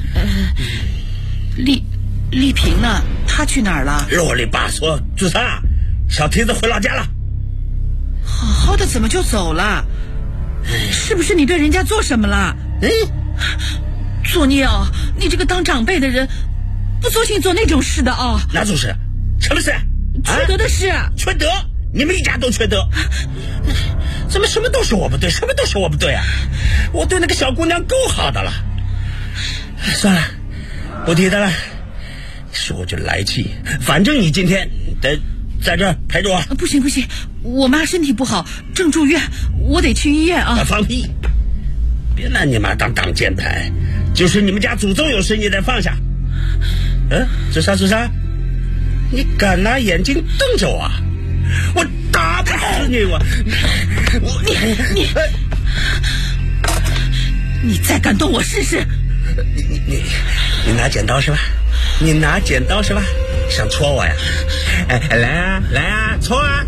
丽萍呢？她去哪儿了？ 啰里吧嗦，做啥？小蹄子回老家了。 好好的怎么就走了？是不是你对人家做什么了？作孽啊！你这个当长辈的人，不作性做那种事的啊！ 哪种事？什么事？ 缺德的事。 缺德？你们一家都缺德。怎么什么都是我不对，什么都是我不对啊！我对那个小姑娘够好的了。算了，不提她了。说就来气，反正你今天得在这儿陪着我。 不行，我妈身体不好，正住院，我得去医院啊！ 放屁！别拿你妈当箭牌，就是你们家祖宗有事，你得放下。做啥？你敢拿眼睛瞪着我？我打不死你！ 你再敢动我试试！ 你拿剪刀是吧？想戳我呀？来啊，戳啊！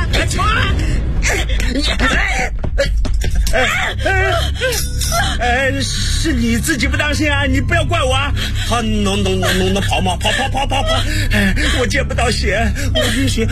是你自己不当心啊！你不要怪我啊！好，能跑！我见不到血，我晕血。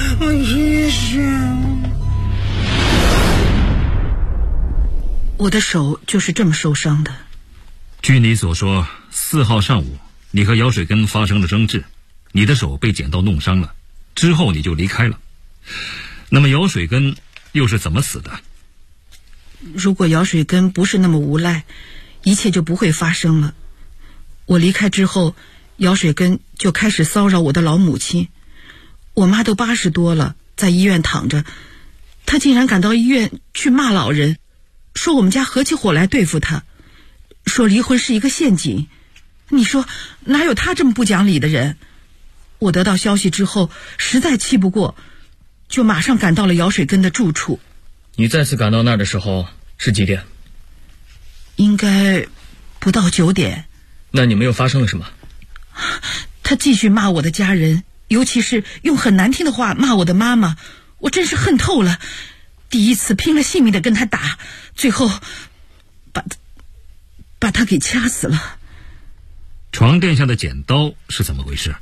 我的手就是这么受伤的。 据你所说，4号上午你和姚水根发生了争执，你的手被剪刀弄伤了，之后你就离开了。那么姚水根又是怎么死的？ 如果姚水根不是那么无赖，一切就不会发生了。我离开之后，姚水根就开始骚扰我的老母亲。我妈都80多了，在医院躺着，她竟然赶到医院去骂老人，说我们家合起伙来对付她，说离婚是一个陷阱。你说哪有她这么不讲理的人？我得到消息之后实在气不过，就马上赶到了姚水根的住处。 你再次赶到那儿的时候是几点？ 应该不到9点。 那你们又发生了什么？ 他继续骂我的家人，尤其是用很难听的话骂我的妈妈，我真是恨透了。第一次拼了性命的跟他打，最后把他给掐死了。 床床垫下的剪刀是怎么回事？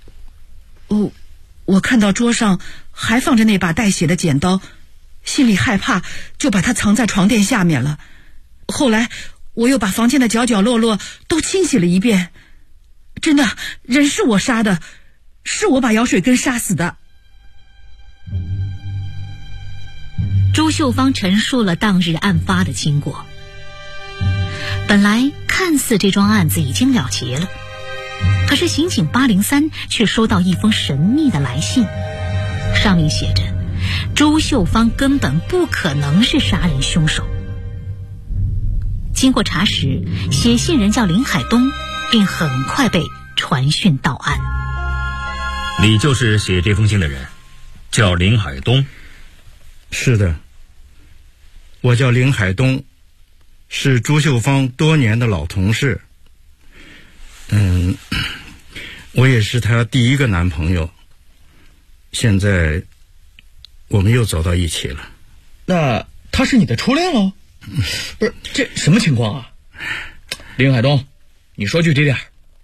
我看到桌上还放着那把带血的剪刀，心里害怕，就把它藏在床垫下面了。后来我又把房间的角角落落都清洗了一遍。真的，人是我杀的，是我把姚水根杀死的。 朱秀芳陈述了当日案发的经过。本来看似这桩案子已经了结了，可是刑警803却收到一封神秘的来信，上面写着朱秀芳根本不可能是杀人凶手。经过查实，写信人叫林海东，并很快被传讯到案。 你就是写这封信的人，叫林海东？ 是的，我叫林海东，是朱秀芳多年的老同事。我也是她第一个男朋友，现在我们又走到一起了。 那他是你的初恋喽？不是，这什么情况啊？林海东，你说具体点。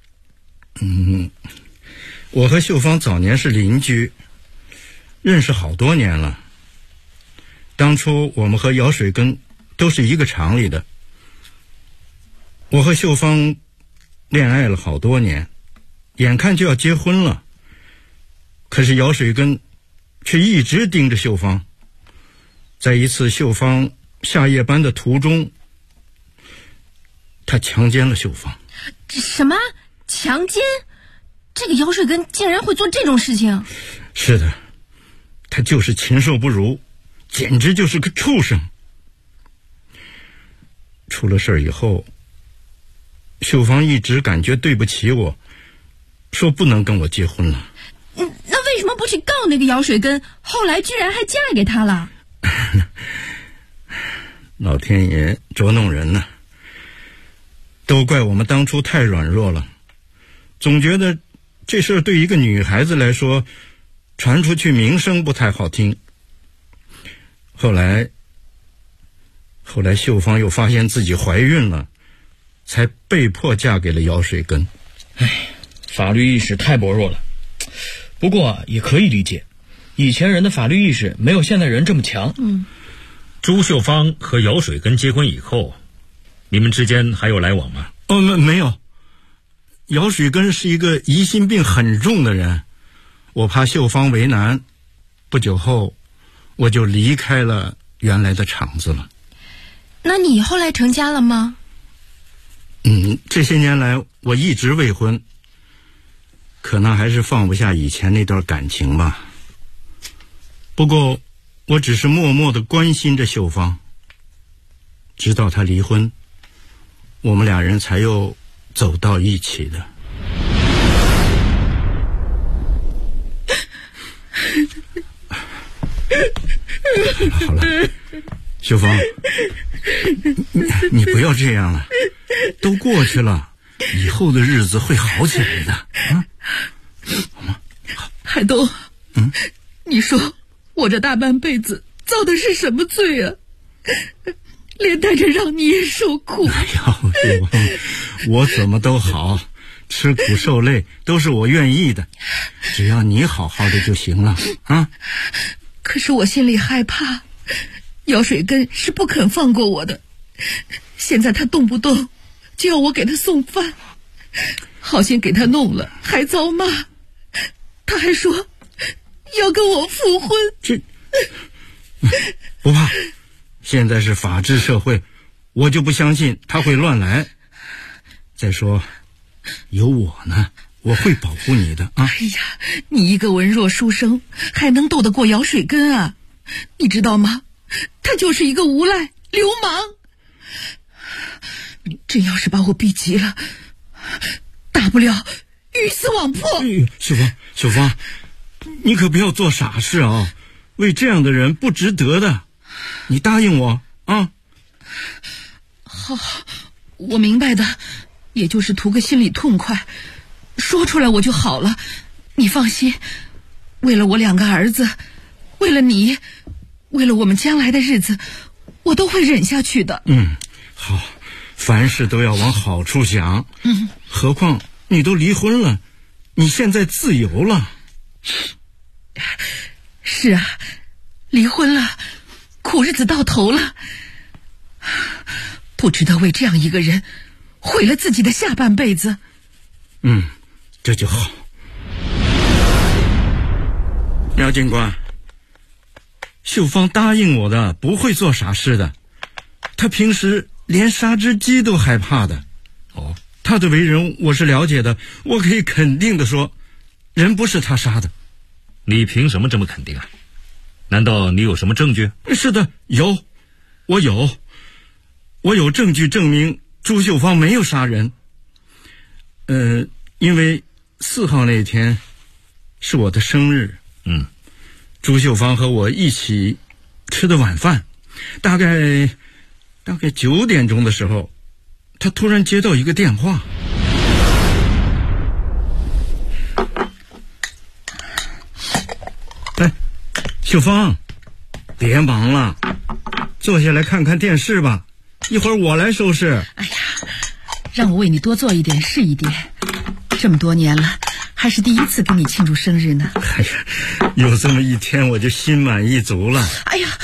我和秀芳早年是邻居，认识好多年了。当初我们和姚水根都是一个厂里的。我和秀芳恋爱了好多年，眼看就要结婚了，可是姚水根却一直盯着秀芳。在一次秀芳下夜班的途中，他强奸了秀芳。 什么？强奸？这个姚水根竟然会做这种事情？ 是的，他就是禽兽不如，简直就是个畜生。出了事以后，秀芳一直感觉对不起我，说不能跟我结婚了。 那为什么不去告那个姚水根？后来居然还嫁给他了？ 老天爷捉弄人呢，都怪我们当初太软弱了，总觉得这事儿对一个女孩子来说传出去名声不太好听。后来秀芳又发现自己怀孕了，才被迫嫁给了姚水根。 法律意识太薄弱了。不过也可以理解，以前人的法律意识没有现代人这么强。 朱秀芳和姚水根结婚以后，你们之间还有来往吗？ 没有。姚水根是一个疑心病很重的人，我怕秀芳为难，不久后我就离开了原来的厂子了。 那你后来成家了吗？ 这些年来我一直未婚，可能还是放不下以前那段感情吧。不过我只是默默地关心着秀芳，直到她离婚，我们俩人才又走到一起的。好了，秀芳，你不要这样了，都过去了，以后的日子会好起来的啊！好吗？ 海东，你说我这大半辈子造的是什么罪啊？连带着让你也受苦。 哎呦，秀芳，我怎么都好，吃苦受累都是我愿意的，只要你好好的就行了啊！ 可是我心里害怕，姚水根是不肯放过我的，现在他动不动就要我给他送饭，好心给他弄了还遭骂，他还说要跟我复婚。 不怕，现在是法治社会，我就不相信他会乱来。再说有我呢，我会保护你的啊！ 哎呀，你一个文弱书生还能斗得过姚水根啊？你知道吗？他就是一个无赖流氓。真要是把我逼急了，大不了鱼死网破。 秀芳，你可不要做傻事啊！为这样的人不值得的，你答应我啊！ 好，我明白的，也就是图个心里痛快，说出来我就好了。你放心，为了我2个儿子，为了你，为了我们将来的日子，我都会忍下去的。 好，凡事都要往好处想。何况你都离婚了，你现在自由了。 是啊，离婚了，苦日子到头了，不值得为这样一个人毁了自己的下半辈子。 这就好。苗警官，秀芳答应我的，不会做傻事的。她平时连杀只鸡都害怕的。她的为人我是了解的，我可以肯定的说，人不是她杀的。 你凭什么这么肯定啊？难道你有什么证据？ 是的，我有证据证明朱秀芳没有杀人。因为4号那天是我的生日，朱秀芳和我一起吃的晚饭，大概9点钟的时候，她突然接到一个电话。秀芳，别忙了，坐下来看看电视吧，一会儿我来收拾。 哎呀，让我为你多做一点是一点，这么多年了，还是第一次给你庆祝生日呢。 哎呀，有这么一天我就心满意足了。 哎呀，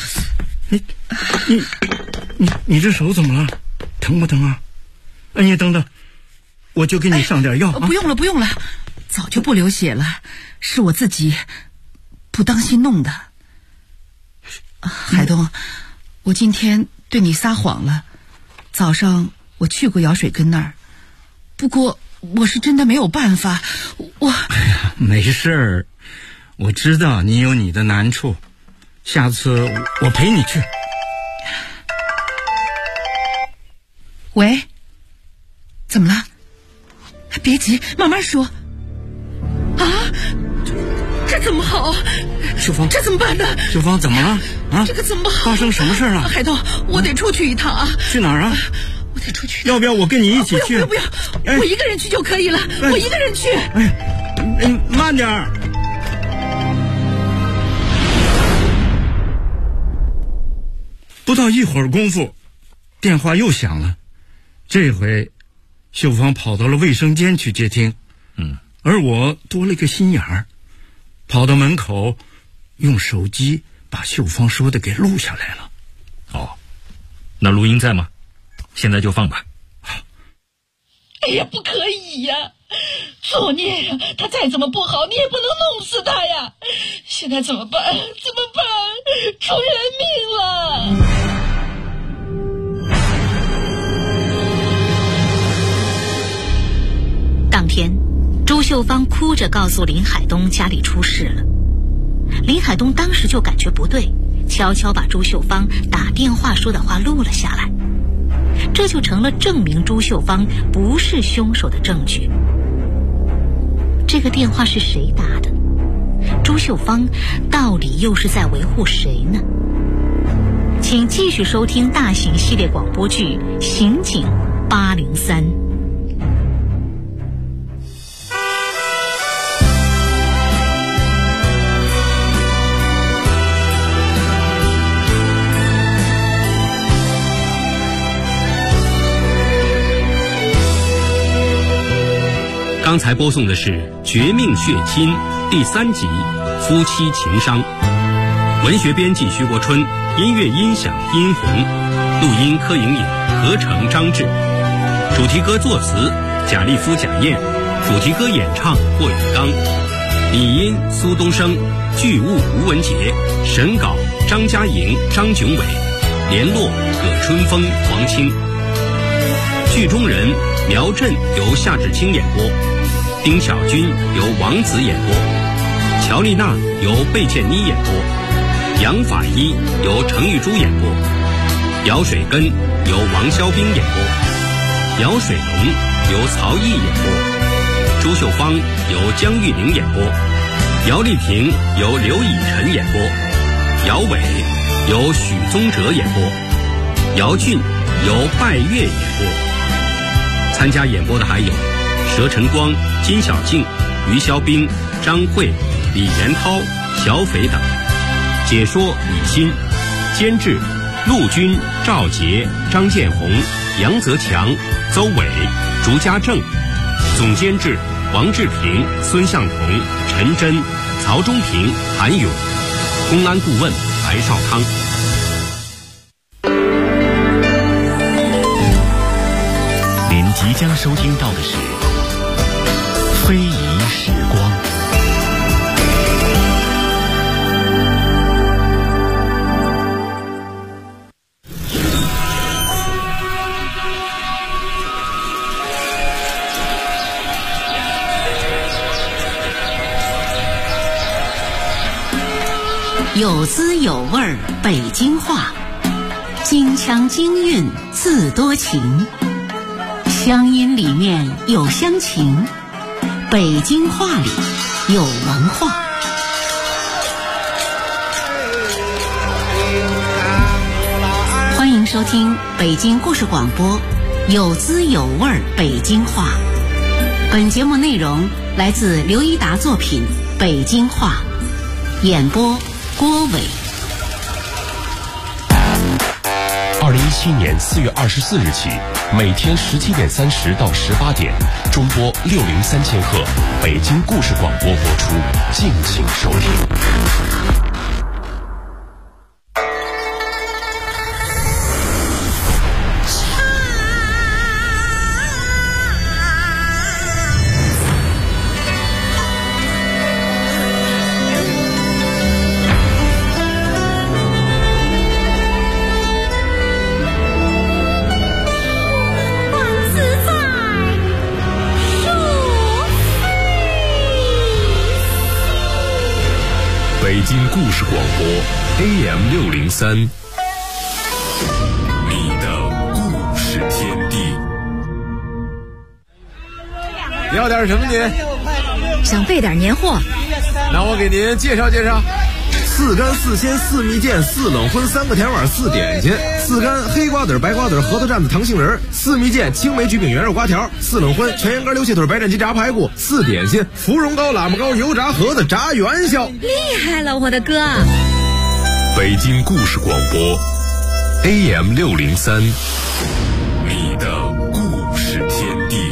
你这手怎么了？疼不疼啊？你等等，我就给你上点药。 不用了，早就不流血了，是我自己不当心弄的。海东，我今天对你撒谎了。早上我去过姚水根那儿，不过我是真的没有办法。 哎呀，没事儿，我知道你有你的难处，下次我陪你去。 喂，怎么了？别急，慢慢说。啊，这怎么好？ 秀芳， 这怎么办呢？ 秀芳，怎么了？啊， 这个怎么好？ 发生什么事了？ 海东，我得出去一趟啊！ 去哪儿啊？ 我得出去。 要不要我跟你一起去？ 不要，我一个人去就可以了。我一个人去。 慢点儿。不到一会儿功夫，电话又响了。这回，秀芳跑到了卫生间去接听。而我多了一个心眼儿，跑到门口，用手机把秀芳说的给录下来了。 那录音在吗？现在就放吧。 哎呀，不可以呀！作孽呀！他再怎么不好，你也不能弄死他呀！现在怎么办？出人命了！ 当天，朱秀芳哭着告诉林海东家里出事了。林海东当时就感觉不对，悄悄把朱秀芳打电话说的话录了下来，这就成了证明朱秀芳不是凶手的证据。这个电话是谁打的？朱秀芳到底又是在维护谁呢？请继续收听大型系列广播剧《刑警803》。 刚才播送的是《绝命血亲》第3集夫妻情伤，文学编辑徐国春，音乐音响殷红，录音柯莹颖，合成张志，主题歌作词贾立夫、贾燕，主题歌演唱霍雨刚，拟音苏东升，剧务吴文杰，审稿张嘉莹、张炯伟，联络葛春风、黄清。剧中人苗振由夏志清演播，丁小军由王子演播，乔丽娜由贝倩妮演播，杨法医由程玉珠演播，姚水根由王肖兵演播，姚水龙由曹毅演播，朱秀芳由江玉玲演播，姚丽萍由刘以晨演播，姚伟由许宗哲演播，姚俊由拜月演播。参加演播的还有佘晨光、金小静、于肖兵、张慧、李元涛、小斐等。解说李欣，监制陆军、赵杰、张建红、杨泽强、邹伟、竹家正， 总监制王志平、孙向同、陈真、曹忠平、韩勇，公安顾问白绍康。 您即将收听到的是《非遗时光》。 有滋有味儿北京话，京腔京韵字多情，乡音里面有乡情，北京话里有文化。欢迎收听北京故事广播，有滋有味儿北京话。本节目内容来自刘一达作品《北京话》，演播郭伟。 2017年4月24日起，每天17点30到18点，中波603000赫，北京故事广播播出，敬请收听。北京故事广播 AM603， 你的故事天地。 要点什么您？ 想备点年货。 那我给您介绍介绍：4干4鲜4蜜饯4冷荤3个甜碗4点心，4干黑瓜子白瓜子核桃蘸子糖杏仁，4蜜饯青梅焗饼圆肉瓜条，4冷荤全羊肝溜蟹腿白斩鸡炸排骨，4点心芙蓉糕喇嘛糕油炸盒子炸元宵。 厉害了，我的哥！ 北京故事广播 AM603， 你的故事天地。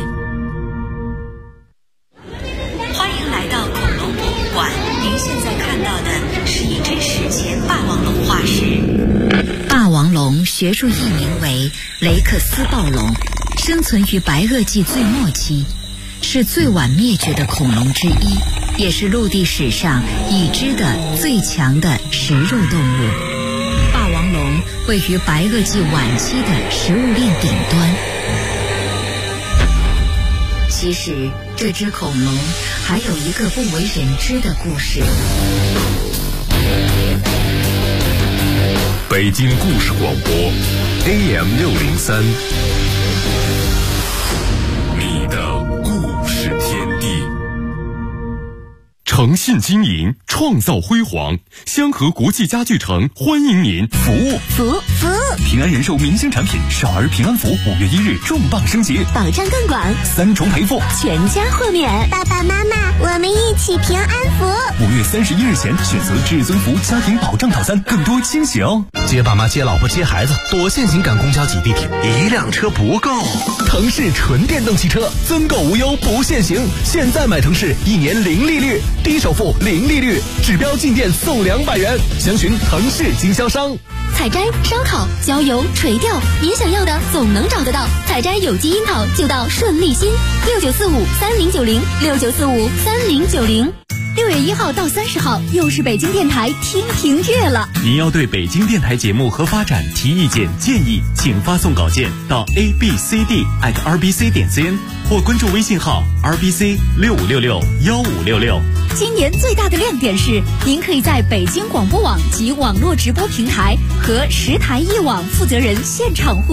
欢迎来到恐龙博物馆，您现在看到的是以真史前霸王龙化石。霸王龙学术译名为雷克斯暴龙，生存于白垩纪最末期，是最晚灭绝的恐龙之一，也是陆地史上已知的最强的食肉动物。霸王龙位于白垩纪晚期的食物链顶端。其实这只恐龙还有一个不为人知的故事。 北京故事广播 AM603， 你的故事天地。 诚信经营，创造辉煌。香河国际家具城欢迎您。 服务平安人寿明星产品少儿平安符5月1日重磅升级， 保障更广 ，3重赔付， 全家豁免。爸爸妈妈，我们一起平安符。 5月31日前选择至尊福家庭保障套餐，更多惊喜哦！ 接爸妈、接老婆、接孩子，多限行赶公交挤地铁，1辆车不够。 腾势纯电动汽车增购无忧不限行，现在买腾势1年零利率，低首付零利率，指标进店送200元，详询腾势经销商。 采摘、烧烤、浇油、垂钓，您想要的总能找得到。采摘有机樱桃就到顺利新，69453090，69453090。6月1号到30号，又是北京电台听评月了。 您要对北京电台节目和发展提意见建议，请发送稿件到 abcd@rbc.cn 或关注微信号 rbc65661566。 今年最大的亮点是，您可以在北京广播网及网络直播平台和10台一网负责人现场互